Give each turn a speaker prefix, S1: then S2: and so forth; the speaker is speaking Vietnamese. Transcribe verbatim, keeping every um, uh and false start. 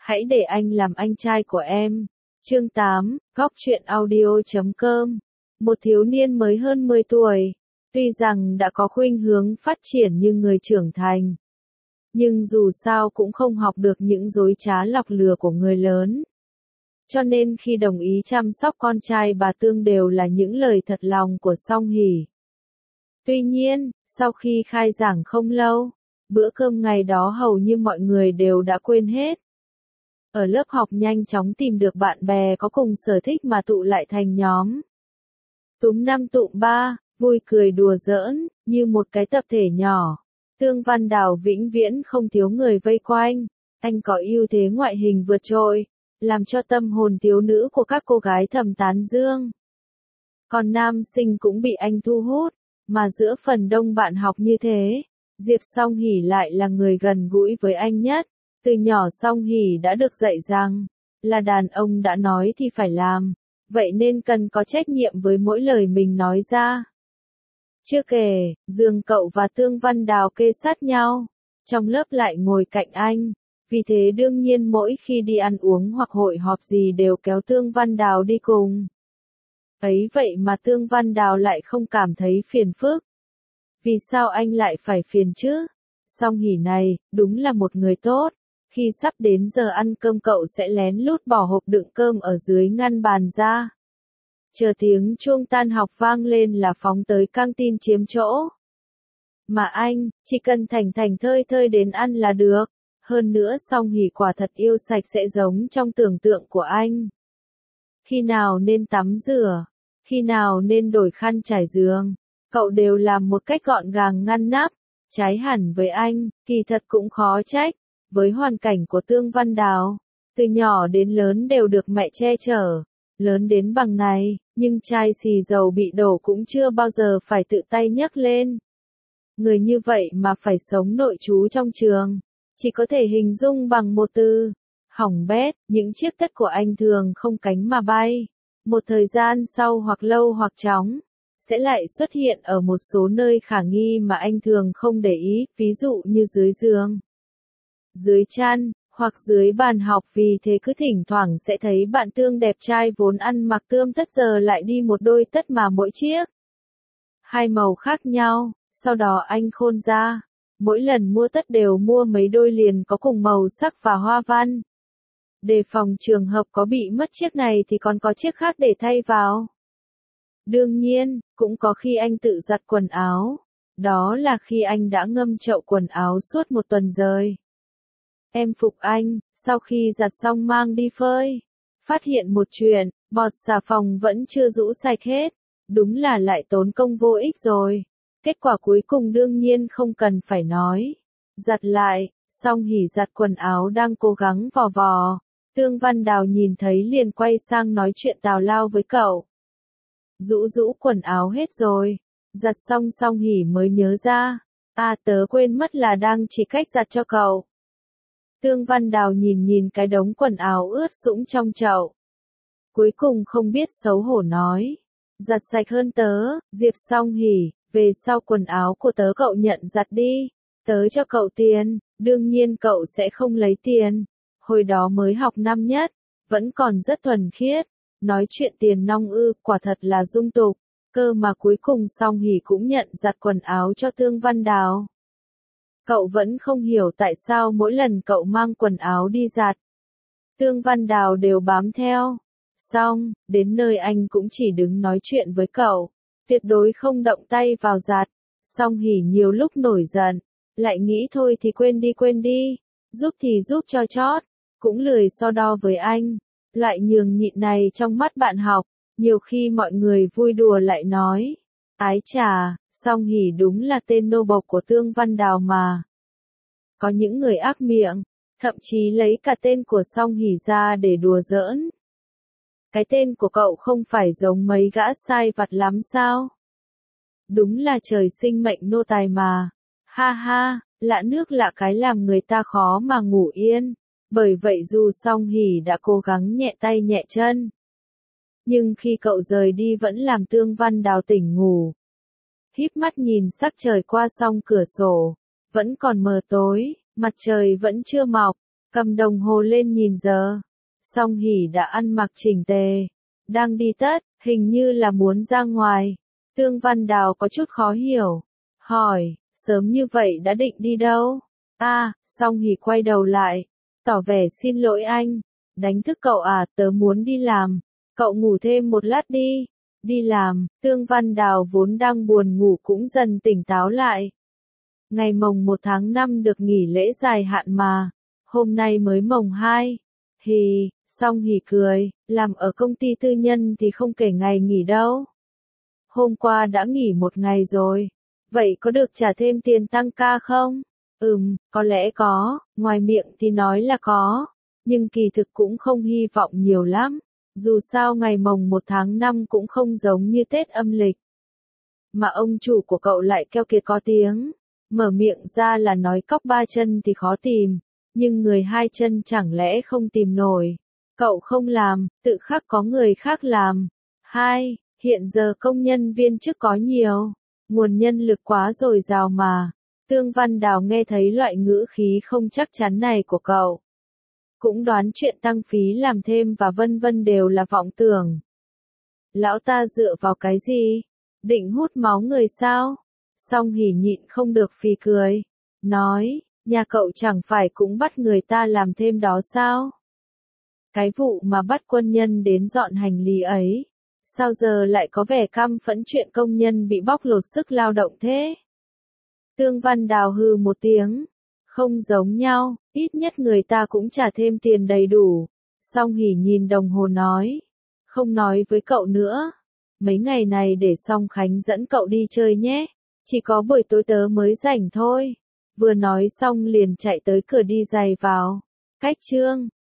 S1: hãy để anh làm anh trai của em. Chương tám, góc truyện audio chấm com. Một thiếu niên mới hơn mười tuổi, tuy rằng đã có khuynh hướng phát triển như người trưởng thành, nhưng dù sao cũng không học được những dối trá lọc lừa của người lớn. Cho nên khi đồng ý chăm sóc con trai bà Tương đều là những lời thật lòng của Song Hỷ. Tuy nhiên, sau khi khai giảng không lâu, bữa cơm ngày đó hầu như mọi người đều đã quên hết. Ở lớp học nhanh chóng tìm được bạn bè có cùng sở thích mà tụ lại thành nhóm. Túm năm tụm ba, vui cười đùa giỡn, như một cái tập thể nhỏ. Tương Văn Đào vĩnh viễn không thiếu người vây quanh. Anh có ưu thế ngoại hình vượt trội, làm cho tâm hồn thiếu nữ của các cô gái thầm tán dương. Còn nam sinh cũng bị anh thu hút, mà giữa phần đông bạn học như thế, Diệp Song Hỷ lại là người gần gũi với anh nhất. Từ nhỏ Song Hỷ đã được dạy rằng, là đàn ông đã nói thì phải làm, vậy nên cần có trách nhiệm với mỗi lời mình nói ra. Chưa kể, giường cậu và Tương Văn Đào kê sát nhau, trong lớp lại ngồi cạnh anh, vì thế đương nhiên mỗi khi đi ăn uống hoặc hội họp gì đều kéo Tương Văn Đào đi cùng. Ấy vậy mà Tương Văn Đào lại không cảm thấy phiền phức. Vì sao anh lại phải phiền chứ? Song Hỷ này, đúng là một người tốt. Khi sắp đến giờ ăn cơm cậu sẽ lén lút bỏ hộp đựng cơm ở dưới ngăn bàn ra. Chờ tiếng chuông tan học vang lên là phóng tới căng tin chiếm chỗ. Mà anh, chỉ cần thành thành thơi thơi đến ăn là được. Hơn nữa Song Hỷ quả thật yêu sạch sẽ giống trong tưởng tượng của anh. Khi nào nên tắm rửa, khi nào nên đổi khăn trải giường, cậu đều làm một cách gọn gàng ngăn nắp, trái hẳn với anh, kỳ thật cũng khó trách. Với hoàn cảnh của Tương Văn Đào, từ nhỏ đến lớn đều được mẹ che chở, lớn đến bằng này, nhưng chai xì dầu bị đổ cũng chưa bao giờ phải tự tay nhấc lên. Người như vậy mà phải sống nội trú trong trường, chỉ có thể hình dung bằng một từ, hỏng bét. Những chiếc tất của anh thường không cánh mà bay, một thời gian sau hoặc lâu hoặc chóng, sẽ lại xuất hiện ở một số nơi khả nghi mà anh thường không để ý, ví dụ như dưới giường, dưới chăn, hoặc dưới bàn học. Vì thế cứ thỉnh thoảng sẽ thấy bạn Tương đẹp trai vốn ăn mặc tươm tất giờ lại đi một đôi tất mà mỗi chiếc hai màu khác nhau. Sau đó anh khôn ra, mỗi lần mua tất đều mua mấy đôi liền có cùng màu sắc và hoa văn. Đề phòng trường hợp có bị mất chiếc này thì còn có chiếc khác để thay vào. Đương nhiên, cũng có khi anh tự giặt quần áo. Đó là khi anh đã ngâm chậu quần áo suốt một tuần rồi. Em phục anh, sau khi giặt xong mang đi phơi, phát hiện một chuyện, bọt xà phòng vẫn chưa rũ sạch hết, đúng là lại tốn công vô ích rồi. Kết quả cuối cùng đương nhiên không cần phải nói. Giặt lại, Song Hỷ giặt quần áo đang cố gắng vò vò, Tương Văn Đào nhìn thấy liền quay sang nói chuyện tào lao với cậu. Rũ rũ quần áo hết rồi, giặt xong Song Hỷ mới nhớ ra, à tớ quên mất là đang chỉ cách giặt cho cậu. Tương Văn Đào nhìn nhìn cái đống quần áo ướt sũng trong chậu. Cuối cùng không biết xấu hổ nói. Giặt sạch hơn tớ. Diệp Song Hỷ, về sau quần áo của tớ cậu nhận giặt đi. Tớ cho cậu tiền, đương nhiên cậu sẽ không lấy tiền. Hồi đó mới học năm nhất, vẫn còn rất thuần khiết. Nói chuyện tiền nong ư, quả thật là dung tục. Cơ mà cuối cùng Song Hỷ cũng nhận giặt quần áo cho Tương Văn Đào. Cậu vẫn không hiểu tại sao mỗi lần cậu mang quần áo đi giặt, Tương Văn Đào đều bám theo. Xong, đến nơi anh cũng chỉ đứng nói chuyện với cậu, tuyệt đối không động tay vào giặt. Song Hỷ nhiều lúc nổi giận, lại nghĩ thôi thì quên đi quên đi, giúp thì giúp cho chót, cũng lười so đo với anh. Loại nhường nhịn này trong mắt bạn học, nhiều khi mọi người vui đùa lại nói, ái chà, Song Hỷ đúng là tên nô bộc của Tương Văn Đào mà. Có những người ác miệng, thậm chí lấy cả tên của Song Hỷ ra để đùa giỡn. Cái tên của cậu không phải giống mấy gã sai vặt lắm sao? Đúng là trời sinh mệnh nô tài mà. Ha ha, lạ nước lạ cái làm người ta khó mà ngủ yên. Bởi vậy dù Song Hỷ đã cố gắng nhẹ tay nhẹ chân, nhưng khi cậu rời đi vẫn làm Tương Văn Đào tỉnh ngủ. Híp mắt nhìn sắc trời qua song cửa sổ, vẫn còn mờ tối, mặt trời vẫn chưa mọc, cầm đồng hồ lên nhìn giờ. Song Hỷ đã ăn mặc chỉnh tề, đang đi tất, hình như là muốn ra ngoài. Tương Văn Đào có chút khó hiểu, hỏi, sớm như vậy đã định đi đâu? À, Song Hỷ quay đầu lại, tỏ vẻ xin lỗi anh, đánh thức cậu à, tớ muốn đi làm, cậu ngủ thêm một lát đi. Đi làm, Tương Văn Đào vốn đang buồn ngủ cũng dần tỉnh táo lại. Ngày mồng một tháng năm được nghỉ lễ dài hạn mà, hôm nay mới mồng hai. Hì, Song Hỷ cười, làm ở công ty tư nhân thì không kể ngày nghỉ đâu. Hôm qua đã nghỉ một ngày rồi, vậy có được trả thêm tiền tăng ca không? Ừm, có lẽ có, ngoài miệng thì nói là có, nhưng kỳ thực cũng không hy vọng nhiều lắm. Dù sao ngày mồng một tháng năm cũng không giống như Tết âm lịch. Mà ông chủ của cậu lại keo kiệt có tiếng, mở miệng ra là nói cóc ba chân thì khó tìm, nhưng người hai chân chẳng lẽ không tìm nổi. Cậu không làm, tự khắc có người khác làm. Hai, hiện giờ công nhân viên chức có nhiều, nguồn nhân lực quá dồi dào mà. Tương Văn Đào nghe thấy loại ngữ khí không chắc chắn này của cậu. Cũng đoán chuyện tăng phí làm thêm và vân vân đều là vọng tưởng. Lão ta dựa vào cái gì? Định hút máu người sao? Song Hỷ nhịn không được phì cười. Nói, nhà cậu chẳng phải cũng bắt người ta làm thêm đó sao? Cái vụ mà bắt quân nhân đến dọn hành lý ấy, sao giờ lại có vẻ căm phẫn chuyện công nhân bị bóc lột sức lao động thế? Tương Văn Đào hừ một tiếng. Không giống nhau, ít nhất người ta cũng trả thêm tiền đầy đủ. Song Hỷ nhìn đồng hồ nói. Không nói với cậu nữa. Mấy ngày này để Song Khánh dẫn cậu đi chơi nhé. Chỉ có buổi tối tớ mới rảnh thôi. Vừa nói xong liền chạy tới cửa đi giày vào. Cách chương.